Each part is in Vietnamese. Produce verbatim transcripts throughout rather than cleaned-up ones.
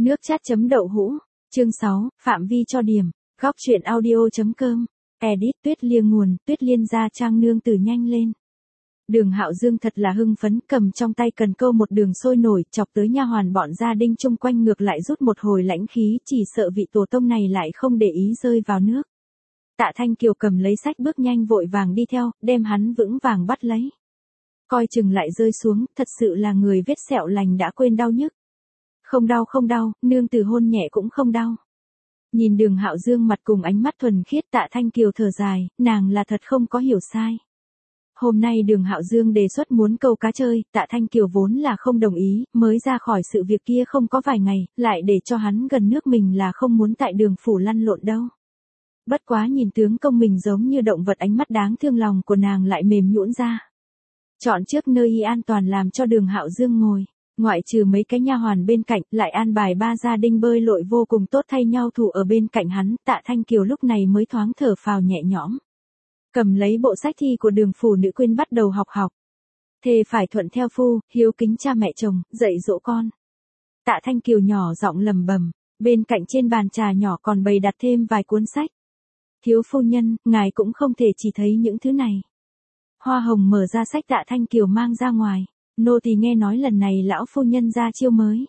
Nước chát chấm đậu hũ. Chương sáu, phạm vi cho điểm. Góc truyện audio.com. Edit Tuyết Liêng nguồn, Tuyết Liên gia trang nương tử nhanh lên. Đường Hạo Dương thật là hưng phấn, cầm trong tay cần câu một đường sôi nổi, chọc tới nha hoàn bọn gia đình chung quanh ngược lại rút một hồi lãnh khí, chỉ sợ vị tổ tông này lại không để ý rơi vào nước. Tạ Thanh Kiều cầm lấy sách bước nhanh vội vàng đi theo, đem hắn vững vàng bắt lấy. Coi chừng lại rơi xuống, thật sự là người vết sẹo lành đã quên đau nhức. Không đau không đau, nương tử hôn nhẹ cũng không đau. Nhìn Đường Hạo Dương mặt cùng ánh mắt thuần khiết, Tạ Thanh Kiều thở dài, nàng là thật không có hiểu sai. Hôm nay Đường Hạo Dương đề xuất muốn câu cá chơi, Tạ Thanh Kiều vốn là không đồng ý, mới ra khỏi sự việc kia không có vài ngày, lại để cho hắn gần nước mình là không muốn tại Đường phủ lăn lộn đâu. Bất quá nhìn tướng công mình giống như động vật, ánh mắt đáng thương lòng của nàng lại mềm nhũn ra. Chọn trước nơi y an toàn làm cho Đường Hạo Dương ngồi, ngoại trừ mấy cái nha hoàn bên cạnh, lại an bài ba gia đình bơi lội vô cùng tốt thay nhau thủ ở bên cạnh hắn, Tạ Thanh Kiều lúc này mới thoáng thở phào nhẹ nhõm. Cầm lấy bộ sách thi của Đường phủ nữ quyên bắt đầu học học. Thề phải thuận theo phu, hiếu kính cha mẹ chồng, dạy dỗ con. Tạ Thanh Kiều nhỏ giọng lẩm bẩm, bên cạnh trên bàn trà nhỏ còn bày đặt thêm vài cuốn sách. Thiếu phu nhân, ngài cũng không thể chỉ thấy những thứ này. Hoa Hồng mở ra sách Tạ Thanh Kiều mang ra ngoài, nô tỳ nghe nói lần này lão phu nhân ra chiêu mới.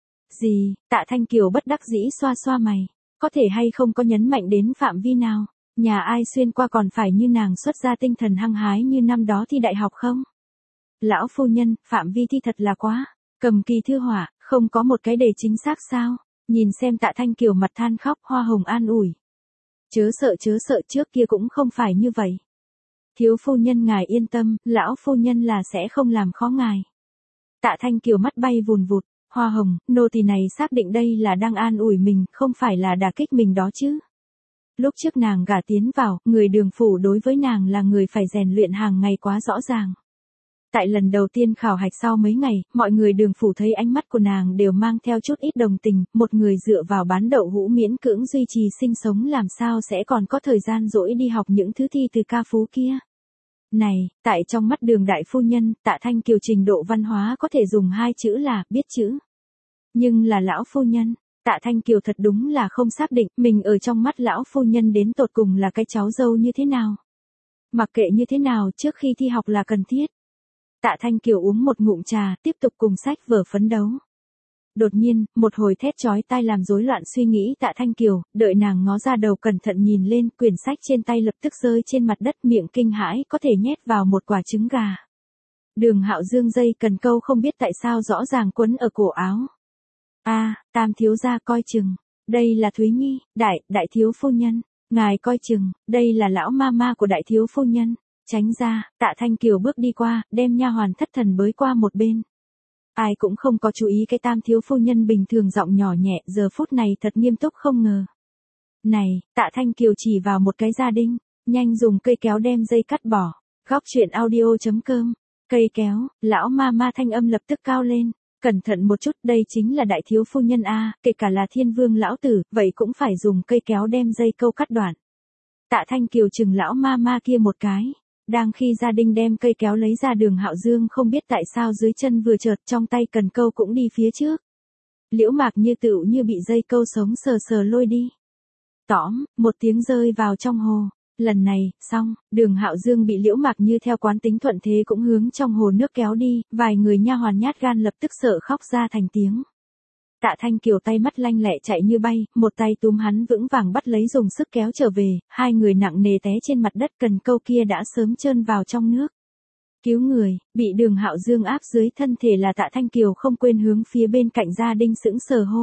Gì? Tạ Thanh Kiều bất đắc dĩ xoa xoa mày, có thể hay không có nhấn mạnh đến phạm vi nào? Nhà ai xuyên qua còn phải như nàng xuất ra tinh thần hăng hái như năm đó thi đại học không? Lão phu nhân, phạm vi thi thật là quá. Cầm kỳ thư họa, không có một cái đề chính xác sao? Nhìn xem Tạ Thanh Kiều mặt than khóc, Hoa Hồng an ủi. Chớ sợ chớ sợ, trước kia cũng không phải như vậy. Thiếu phu nhân ngài yên tâm, lão phu nhân là sẽ không làm khó ngài. Tạ Thanh Kiều mắt bay vùn vụt, Hoa Hồng, nô tỳ này xác định đây là đang an ủi mình, không phải là đả kích mình đó chứ. Lúc trước nàng gả tiến vào, người Đường phủ đối với nàng là người phải rèn luyện hàng ngày quá rõ ràng. Tại lần đầu tiên khảo hạch sau mấy ngày, mọi người Đường phủ thấy ánh mắt của nàng đều mang theo chút ít đồng tình, một người dựa vào bán đậu hũ miễn cưỡng duy trì sinh sống làm sao sẽ còn có thời gian rỗi đi học những thứ thi từ ca phú kia. Này, tại trong mắt Đường đại phu nhân, Tạ Thanh Kiều trình độ văn hóa có thể dùng hai chữ là biết chữ. Nhưng là lão phu nhân, Tạ Thanh Kiều thật đúng là không xác định mình ở trong mắt lão phu nhân đến tột cùng là cái cháu dâu như thế nào. Mặc kệ như thế nào, trước khi thi học là cần thiết. Tạ Thanh Kiều uống một ngụm trà, tiếp tục cùng sách vở phấn đấu. Đột nhiên, một hồi thét chói tai làm rối loạn suy nghĩ Tạ Thanh Kiều, đợi nàng ngó ra đầu cẩn thận nhìn lên, quyển sách trên tay lập tức rơi trên mặt đất, miệng kinh hãi, có thể nhét vào một quả trứng gà. Đường Hạo Dương dây cần câu không biết tại sao rõ ràng quấn ở cổ áo. A, à, Tam thiếu gia coi chừng, đây là Thúy Nhi, đại, đại thiếu phu nhân, ngài coi chừng, đây là lão ma ma của đại thiếu phu nhân. Tránh ra, Tạ Thanh Kiều bước đi qua, đem nha hoàn thất thần bới qua một bên. Ai cũng không có chú ý cái Tam thiếu phu nhân bình thường giọng nhỏ nhẹ, giờ phút này thật nghiêm túc không ngờ. Này, Tạ Thanh Kiều chỉ vào một cái gia đình, nhanh dùng cây kéo đem dây cắt bỏ. Góc truyện audio.com. Cây kéo, lão ma ma thanh âm lập tức cao lên. Cẩn thận một chút, đây chính là đại thiếu phu nhân a, kể cả là thiên vương lão tử, vậy cũng phải dùng cây kéo đem dây câu cắt đoạn. Tạ Thanh Kiều chừng lão ma ma kia một cái. Đang khi gia đình đem cây kéo lấy ra, Đường Hạo Dương không biết tại sao dưới chân vừa chợt, trong tay cần câu cũng đi phía trước. Liễu Mạc Như tựu như bị dây câu sống sờ sờ lôi đi. Tóm, một tiếng rơi vào trong hồ. Lần này, xong, Đường Hạo Dương bị Liễu Mạc Như theo quán tính thuận thế cũng hướng trong hồ nước kéo đi, vài người nha hoàn nhát gan lập tức sợ khóc ra thành tiếng. Tạ Thanh Kiều tay mắt lanh lẹ chạy như bay, một tay túm hắn vững vàng bắt lấy dùng sức kéo trở về, hai người nặng nề té trên mặt đất, cần câu kia đã sớm trơn vào trong nước. Cứu người, bị Đường Hạo Dương áp dưới thân thể là Tạ Thanh Kiều không quên hướng phía bên cạnh gia đình sững sờ hô.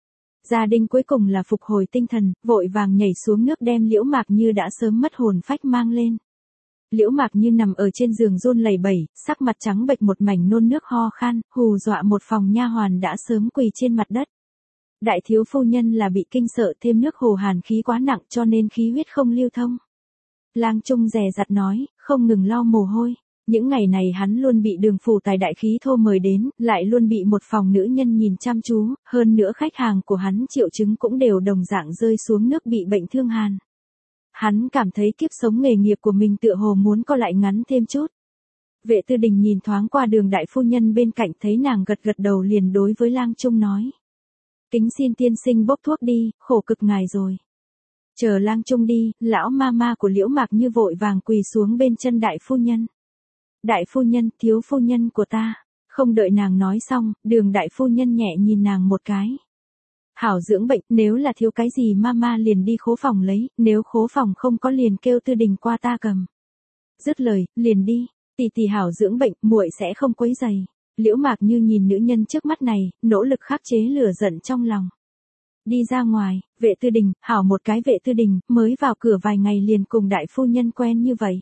Gia đình cuối cùng là phục hồi tinh thần, vội vàng nhảy xuống nước đem Liễu Mạc Như đã sớm mất hồn phách mang lên. Liễu Mạc Như nằm ở trên giường run lẩy bẩy, sắc mặt trắng bệch một mảnh nôn nước ho khan, hù dọa một phòng nha hoàn đã sớm quỳ trên mặt đất. Đại thiếu phu nhân là bị kinh sợ, thêm nước hồ hàn khí quá nặng cho nên khí huyết không lưu thông. Lang Trung dè dặt nói, không ngừng lau mồ hôi. Những ngày này hắn luôn bị Đường phủ tài đại khí thô mời đến, lại luôn bị một phòng nữ nhân nhìn chăm chú, hơn nữa khách hàng của hắn triệu chứng cũng đều đồng dạng rơi xuống nước bị bệnh thương hàn. Hắn cảm thấy kiếp sống nghề nghiệp của mình tựa hồ muốn co lại ngắn thêm chút. Vệ Tư Đình nhìn thoáng qua Đường đại phu nhân bên cạnh, thấy nàng gật gật đầu liền đối với Lang Trung nói. Kính xin tiên sinh bốc thuốc đi, khổ cực ngài rồi. Chờ lang trung đi, lão ma ma của Liễu Mạc Như vội vàng quỳ xuống bên chân đại phu nhân. Đại phu nhân, thiếu phu nhân của ta. Không đợi nàng nói xong, Đường đại phu nhân nhẹ nhìn nàng một cái. Hảo dưỡng bệnh, nếu là thiếu cái gì ma ma liền đi khố phòng lấy, nếu khố phòng không có liền kêu Tư Đình qua ta cầm. Dứt lời, liền đi, tỷ tỷ hảo dưỡng bệnh, muội sẽ không quấy rầy. Liễu Mạc Như nhìn nữ nhân trước mắt này, nỗ lực khắc chế lửa giận trong lòng. Đi ra ngoài, vệ Tư Đình, hảo một cái vệ Tư Đình, mới vào cửa vài ngày liền cùng đại phu nhân quen như vậy.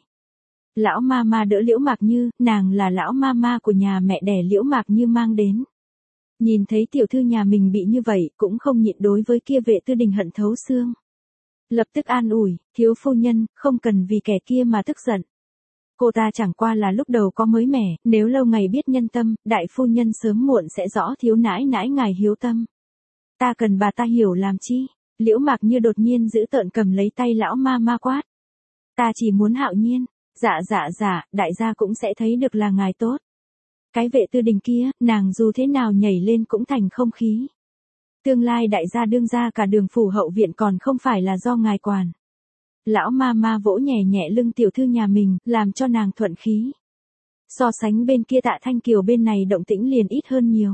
Lão ma ma đỡ Liễu Mạc Như, nàng là lão ma ma của nhà mẹ đẻ Liễu Mạc Như mang đến. Nhìn thấy tiểu thư nhà mình bị như vậy, cũng không nhịn đối với kia vệ Tư Đình hận thấu xương. Lập tức an ủi, thiếu phu nhân, không cần vì kẻ kia mà tức giận. Cô ta chẳng qua là lúc đầu có mới mẻ, nếu lâu ngày biết nhân tâm, đại phu nhân sớm muộn sẽ rõ thiếu nãi nãi ngài hiếu tâm. Ta cần bà ta hiểu làm chi? Liễu Mạc Như đột nhiên giữ tợn cầm lấy tay lão ma ma quát. Ta chỉ muốn Hạo Nhiên. Dạ dạ dạ, đại gia cũng sẽ thấy được là ngài tốt. Cái vệ Tư Đình kia, nàng dù thế nào nhảy lên cũng thành không khí. Tương lai đại gia đương gia cả Đường phủ hậu viện còn không phải là do ngài quản. Lão ma ma vỗ nhẹ nhẹ lưng tiểu thư nhà mình, làm cho nàng thuận khí. So sánh bên kia Tạ Thanh Kiều bên này động tĩnh liền ít hơn nhiều.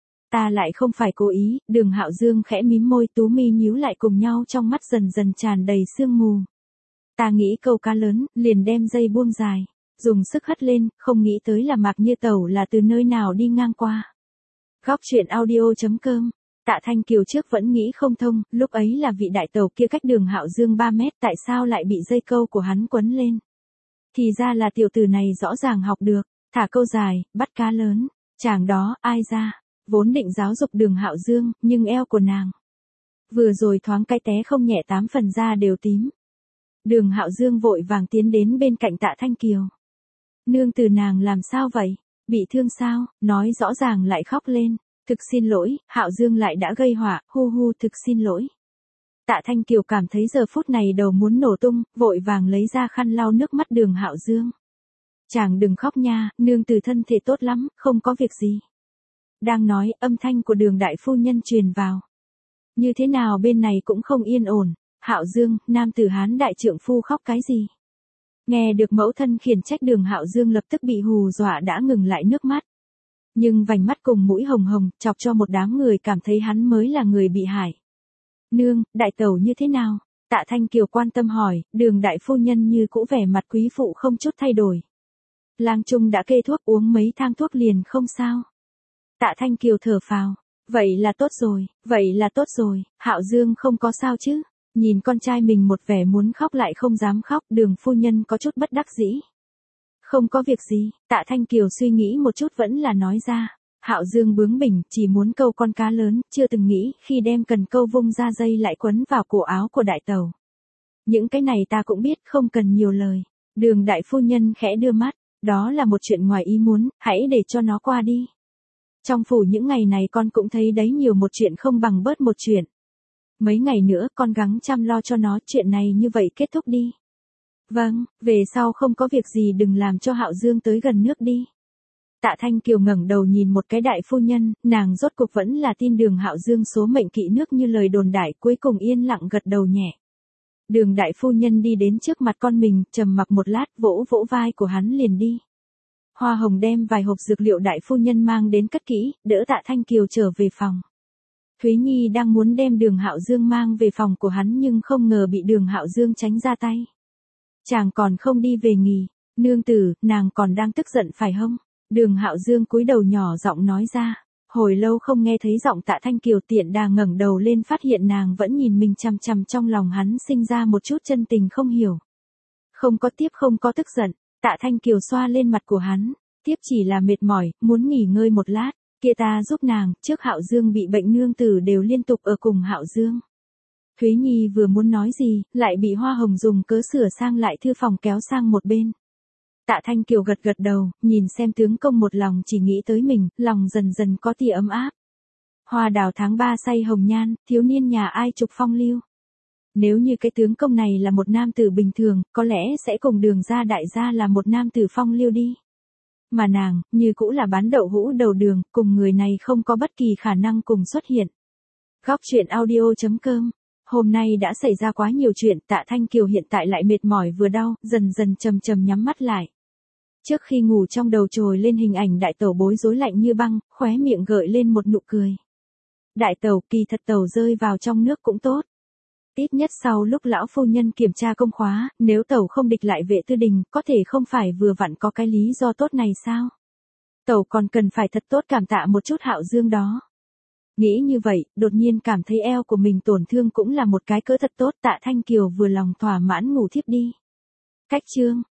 Ta lại không phải cố ý, Đường Hạo Dương khẽ mím môi, tú mi nhíu lại cùng nhau, trong mắt dần dần tràn đầy sương mù. Ta nghĩ câu cá lớn, liền đem dây buông dài, dùng sức hất lên, không nghĩ tới là Mạc Như tẩu là từ nơi nào đi ngang qua. Góc truyện audio chấm com. Tạ Thanh Kiều trước vẫn nghĩ không thông, lúc ấy là vị đại tẩu kia cách Đường Hạo Dương ba mét, tại sao lại bị dây câu của hắn quấn lên. Thì ra là tiểu tử này rõ ràng học được, thả câu dài, bắt cá lớn. Chàng đó, ai ra, vốn định giáo dục Đường Hạo Dương, nhưng eo của nàng vừa rồi thoáng cái té không nhẹ, tám phần da đều tím. Đường Hạo Dương vội vàng tiến đến bên cạnh Tạ Thanh Kiều. Nương từ nàng làm sao vậy? Bị thương sao? Nói rõ ràng lại khóc lên. Thực xin lỗi, Hạo Dương lại đã gây họa, hu hu thực xin lỗi. Tạ Thanh Kiều cảm thấy giờ phút này đầu muốn nổ tung, vội vàng lấy ra khăn lau nước mắt Đường Hạo Dương. Chàng đừng khóc nha, nương từ thân thể tốt lắm, không có việc gì. Đang nói, âm thanh của Đường đại phu nhân truyền vào. Như thế nào bên này cũng không yên ổn. Hạo Dương, nam tử Hán đại trượng phu khóc cái gì? Nghe được mẫu thân khiển trách, Đường Hạo Dương lập tức bị hù dọa đã ngừng lại nước mắt. Nhưng vành mắt cùng mũi hồng hồng, chọc cho một đám người cảm thấy hắn mới là người bị hại. Nương, đại tẩu như thế nào? Tạ Thanh Kiều quan tâm hỏi, Đường đại phu nhân như cũ vẻ mặt quý phụ không chút thay đổi. Lang Trung đã kê thuốc, uống mấy thang thuốc liền không sao. Tạ Thanh Kiều thở phào, vậy là tốt rồi, vậy là tốt rồi, Hạo Dương không có sao chứ? Nhìn con trai mình một vẻ muốn khóc lại không dám khóc, Đường phu nhân có chút bất đắc dĩ. Không có việc gì, Tạ Thanh Kiều suy nghĩ một chút vẫn là nói ra. Hạo Dương bướng bỉnh, chỉ muốn câu con cá lớn, chưa từng nghĩ khi đem cần câu vung ra dây lại quấn vào cổ áo của đại tẩu. Những cái này ta cũng biết, không cần nhiều lời. Đường đại phu nhân khẽ đưa mắt, đó là một chuyện ngoài ý muốn, hãy để cho nó qua đi. Trong phủ những ngày này con cũng thấy đấy, nhiều một chuyện không bằng bớt một chuyện. Mấy ngày nữa con gắng chăm lo cho nó, chuyện này như vậy kết thúc đi. Vâng, về sau không có việc gì đừng làm cho Hạo Dương tới gần nước đi. Tạ Thanh Kiều ngẩng đầu nhìn một cái đại phu nhân, nàng rốt cuộc vẫn là tin Đường Hạo Dương số mệnh kỵ nước như lời đồn đại, cuối cùng yên lặng gật đầu nhẹ. Đường đại phu nhân đi đến trước mặt con mình, trầm mặc một lát, vỗ vỗ vai của hắn liền đi. Hoa Hồng đem vài hộp dược liệu đại phu nhân mang đến cất kỹ, đỡ Tạ Thanh Kiều trở về phòng. Thúy Nhi đang muốn đem Đường Hạo Dương mang về phòng của hắn nhưng không ngờ bị Đường Hạo Dương tránh ra tay. Chàng còn không đi về nghỉ, nương tử, nàng còn đang tức giận phải không? Đường Hạo Dương cúi đầu nhỏ giọng nói ra. Hồi lâu không nghe thấy giọng Tạ Thanh Kiều, tiện đà ngẩng đầu lên phát hiện nàng vẫn nhìn mình chằm chằm, trong lòng hắn sinh ra một chút chân tình không hiểu. Không có tiếp, không có tức giận, Tạ Thanh Kiều xoa lên mặt của hắn, tiếp chỉ là mệt mỏi, muốn nghỉ ngơi một lát, kia ta giúp nàng, trước Hạo Dương bị bệnh nương tử đều liên tục ở cùng Hạo Dương. Thúy Nhi vừa muốn nói gì, lại bị Hoa Hồng dùng cớ sửa sang lại thư phòng kéo sang một bên. Tạ Thanh Kiều gật gật đầu, nhìn xem tướng công một lòng chỉ nghĩ tới mình, lòng dần dần có tia ấm áp. Hoa đào tháng ba say hồng nhan, thiếu niên nhà ai trục phong lưu. Nếu như cái tướng công này là một nam tử bình thường, có lẽ sẽ cùng Đường gia đại gia là một nam tử phong lưu đi. Mà nàng, như cũ là bán đậu hũ đầu đường, cùng người này không có bất kỳ khả năng cùng xuất hiện. Góc chuyện audio chấm com. Hôm nay đã xảy ra quá nhiều chuyện, Tạ Thanh Kiều hiện tại lại mệt mỏi vừa đau, dần dần chầm chầm nhắm mắt lại. Trước khi ngủ trong đầu trồi lên hình ảnh đại tẩu bối rối lạnh như băng, khóe miệng gợi lên một nụ cười. Đại tẩu, kỳ thật tẩu rơi vào trong nước cũng tốt. Ít nhất sau lúc lão phu nhân kiểm tra công khóa, nếu tẩu không địch lại Vệ Tư Đình, có thể không phải vừa vặn có cái lý do tốt này sao? Tẩu còn cần phải thật tốt cảm tạ một chút Hạo Dương đó. Nghĩ như vậy, đột nhiên cảm thấy eo của mình tổn thương cũng là một cái cỡ thật tốt. Tạ Thanh Kiều vừa lòng thỏa mãn ngủ thiếp đi. Cách chương